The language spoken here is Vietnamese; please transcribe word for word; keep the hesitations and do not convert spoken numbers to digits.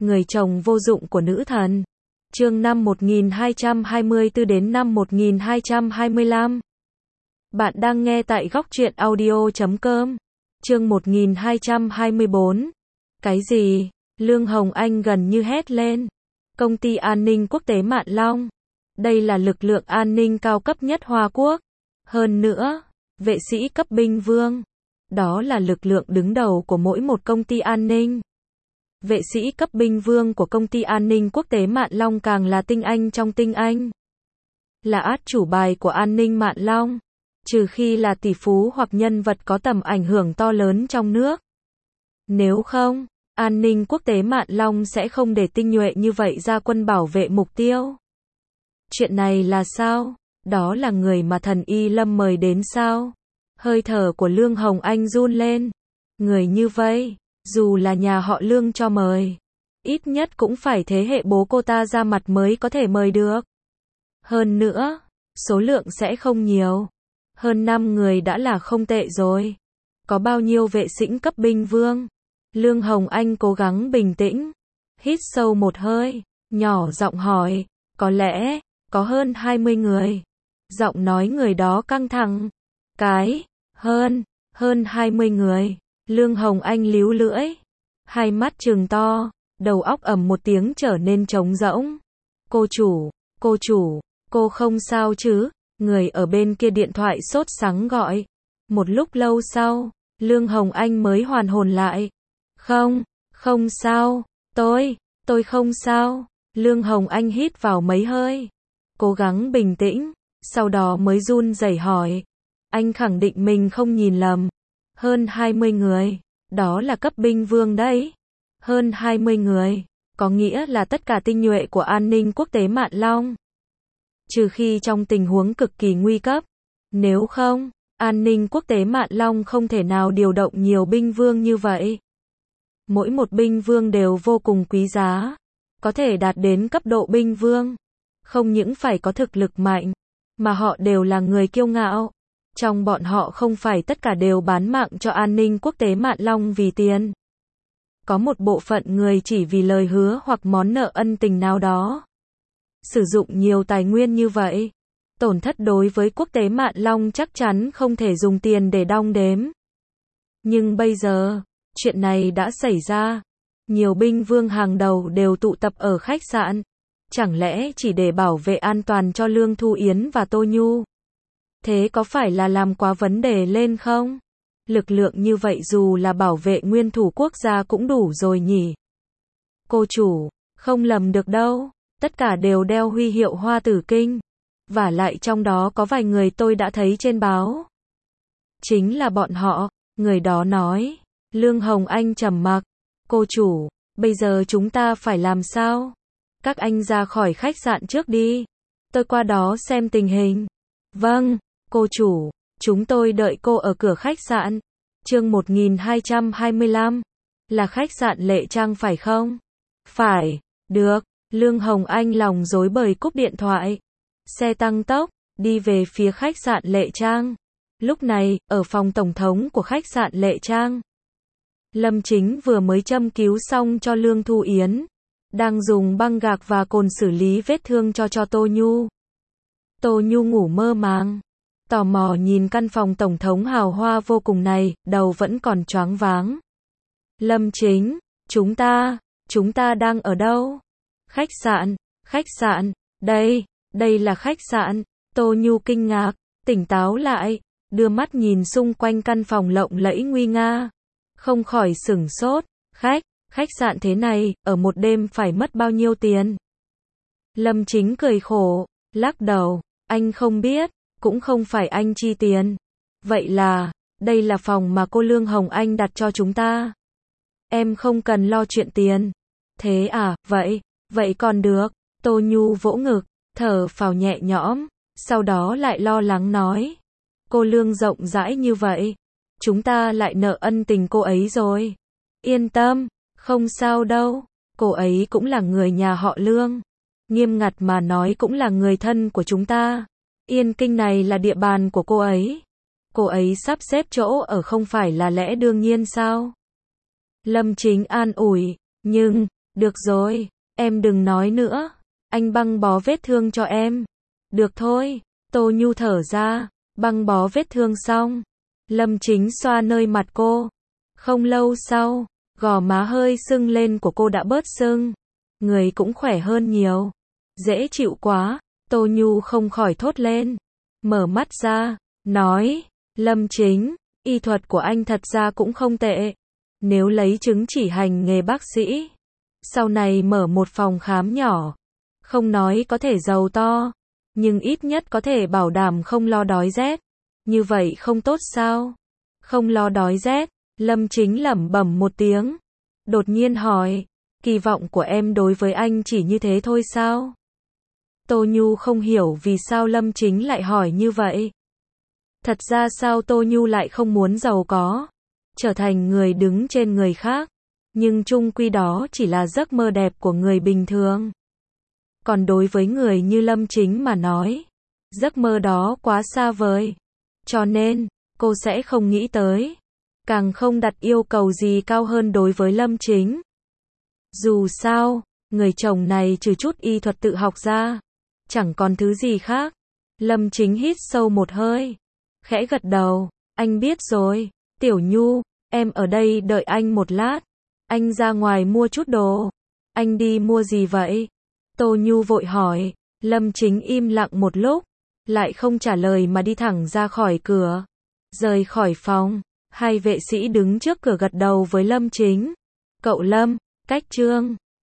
người chồng vô dụng của nữ thần. Chương năm một nghìn hai trăm hai mươi tư đến năm một nghìn hai trăm hai mươi lăm. Bạn đang nghe tại góc truyện audio chấm com. Chương một nghìn hai trăm hai mươi bốn. Cái gì? Lương Hồng Anh gần như hét lên. Công ty an ninh quốc tế Mạn Long. Đây là lực lượng an ninh cao cấp nhất Hoa Quốc. Hơn nữa, vệ sĩ cấp binh vương. Đó là lực lượng đứng đầu của mỗi một công ty an ninh. Vệ sĩ cấp binh vương của công ty an ninh quốc tế Mạn Long càng là tinh anh trong tinh anh. Là át chủ bài của an ninh Mạn Long. Trừ khi là tỷ phú hoặc nhân vật có tầm ảnh hưởng to lớn trong nước. Nếu không, an ninh quốc tế Mạn Long sẽ không để tinh nhuệ như vậy ra quân bảo vệ mục tiêu. Chuyện này là sao? Đó là người mà thần Y Lâm mời đến sao? Hơi thở của Lương Hồng Anh run lên. Người như vậy, dù là nhà họ Lương cho mời, ít nhất cũng phải thế hệ bố cô ta ra mặt mới có thể mời được. Hơn nữa, số lượng sẽ không nhiều. Hơn năm người đã là không tệ rồi. Có bao nhiêu vệ sĩ cấp binh vương? Lương Hồng Anh cố gắng bình tĩnh, hít sâu một hơi, nhỏ giọng hỏi, có lẽ, có hơn hai mươi người. Giọng nói người đó căng thẳng. Cái, hơn, hơn hai mươi người. Lương Hồng Anh líu lưỡi, hai mắt trừng to, đầu óc ầm một tiếng trở nên trống rỗng. Cô chủ, cô chủ, cô không sao chứ? Người ở bên kia điện thoại sốt sắng gọi. Một lúc lâu sau, Lương Hồng Anh mới hoàn hồn lại. Không, không sao, tôi, tôi không sao. Lương Hồng Anh hít vào mấy hơi, cố gắng bình tĩnh, sau đó mới run rẩy hỏi. Anh khẳng định mình không nhìn lầm. Hơn hai mươi người, đó là cấp binh vương đấy. Hơn hai mươi người, có nghĩa là tất cả tinh nhuệ của an ninh quốc tế Mạn Long. Trừ khi trong tình huống cực kỳ nguy cấp. Nếu không, an ninh quốc tế Mạn Long không thể nào điều động nhiều binh vương như vậy. Mỗi một binh vương đều vô cùng quý giá. Có thể đạt đến cấp độ binh vương. Không những phải có thực lực mạnh, mà họ đều là người kiêu ngạo. Trong bọn họ không phải tất cả đều bán mạng cho an ninh quốc tế Mạn Long vì tiền. Có một bộ phận người chỉ vì lời hứa hoặc món nợ ân tình nào đó. Sử dụng nhiều tài nguyên như vậy, tổn thất đối với quốc tế Mạn Long chắc chắn không thể dùng tiền để đong đếm. Nhưng bây giờ, chuyện này đã xảy ra. Nhiều binh vương hàng đầu đều tụ tập ở khách sạn. Chẳng lẽ chỉ để bảo vệ an toàn cho Lương Thu Yến và Tô Nhu? Thế có phải là làm quá vấn đề lên không? Lực lượng như vậy dù là bảo vệ nguyên thủ quốc gia cũng đủ rồi nhỉ? Cô chủ, không lầm được đâu. Tất cả đều đeo huy hiệu Hoa Tử Kinh. Vả lại trong đó có vài người tôi đã thấy trên báo. Chính là bọn họ, người đó nói. Lương Hồng Anh trầm mặc. Cô chủ, bây giờ chúng ta phải làm sao? Các anh ra khỏi khách sạn trước đi. Tôi qua đó xem tình hình. Vâng, cô chủ, chúng tôi đợi cô ở cửa khách sạn. Chương một nghìn hai trăm hai mươi lăm. Là khách sạn Lệ Trang phải không? Phải, được. Lương Hồng Anh lòng rối bời cúp điện thoại. Xe tăng tốc, đi về phía khách sạn Lệ Trang. Lúc này, ở phòng tổng thống của khách sạn Lệ Trang, Lâm Chính vừa mới châm cứu xong cho Lương Thu Yến. Đang dùng băng gạc và cồn xử lý vết thương cho cho Tô Nhu. Tô Nhu ngủ mơ màng, tò mò nhìn căn phòng tổng thống hào hoa vô cùng này, đầu vẫn còn choáng váng. Lâm Chính, chúng ta, chúng ta đang ở đâu? Khách sạn, khách sạn, đây, đây là khách sạn. Tô Nhu kinh ngạc, tỉnh táo lại, đưa mắt nhìn xung quanh căn phòng lộng lẫy nguy nga. Không khỏi sửng sốt, khách, khách sạn thế này, ở một đêm phải mất bao nhiêu tiền? Lâm Chính cười khổ, lắc đầu, anh không biết, cũng không phải anh chi tiền. Vậy là, đây là phòng mà cô Lương Hồng Anh đặt cho chúng ta. Em không cần lo chuyện tiền. Thế à, vậy, vậy còn được. Tô Nhu vỗ ngực, thở phào nhẹ nhõm, sau đó lại lo lắng nói. Cô Lương rộng rãi như vậy, chúng ta lại nợ ân tình cô ấy rồi. Yên tâm, không sao đâu, cô ấy cũng là người nhà họ Lương. Nghiêm ngặt mà nói cũng là người thân của chúng ta. Yên Kinh này là địa bàn của cô ấy. Cô ấy sắp xếp chỗ ở không phải là lẽ đương nhiên sao? Lâm Chính an ủi, nhưng, Được rồi, em đừng nói nữa. Anh băng bó vết thương cho em. Được thôi, Tô Nhu thở ra, băng bó vết thương xong. Lâm Chính xoa nơi mặt cô. Không lâu sau, gò má hơi sưng lên của cô đã bớt sưng. Người cũng khỏe hơn nhiều. Dễ chịu quá, Tô Nhu không khỏi thốt lên. Mở mắt ra, nói, Lâm Chính, y thuật của anh thật ra cũng không tệ. Nếu lấy chứng chỉ hành nghề bác sĩ, sau này mở một phòng khám nhỏ, không nói có thể giàu to, nhưng ít nhất có thể bảo đảm không lo đói rét. Như vậy không tốt sao? Không lo đói rét, Lâm Chính lẩm bẩm một tiếng. Đột nhiên hỏi, kỳ vọng của em đối với anh chỉ như thế thôi sao? Tô Nhu không hiểu vì sao Lâm Chính lại hỏi như vậy. Thật ra sao Tô Nhu lại không muốn giàu có, trở thành người đứng trên người khác, nhưng chung quy đó chỉ là giấc mơ đẹp của người bình thường. Còn đối với người như Lâm Chính mà nói, giấc mơ đó quá xa vời, cho nên cô sẽ không nghĩ tới, càng không đặt yêu cầu gì cao hơn đối với Lâm Chính. Dù sao, người chồng này trừ chút y thuật tự học ra, chẳng còn thứ gì khác. Lâm Chính hít sâu một hơi, khẽ gật đầu, anh biết rồi, Tiểu Nhu, em ở đây đợi anh một lát, anh ra ngoài mua chút đồ. Anh đi mua gì vậy? Tô Nhu vội hỏi. Lâm Chính im lặng một lúc, lại không trả lời mà đi thẳng ra khỏi cửa. Rời khỏi phòng, hai vệ sĩ đứng trước cửa gật đầu với Lâm Chính. Cậu Lâm, cách Trương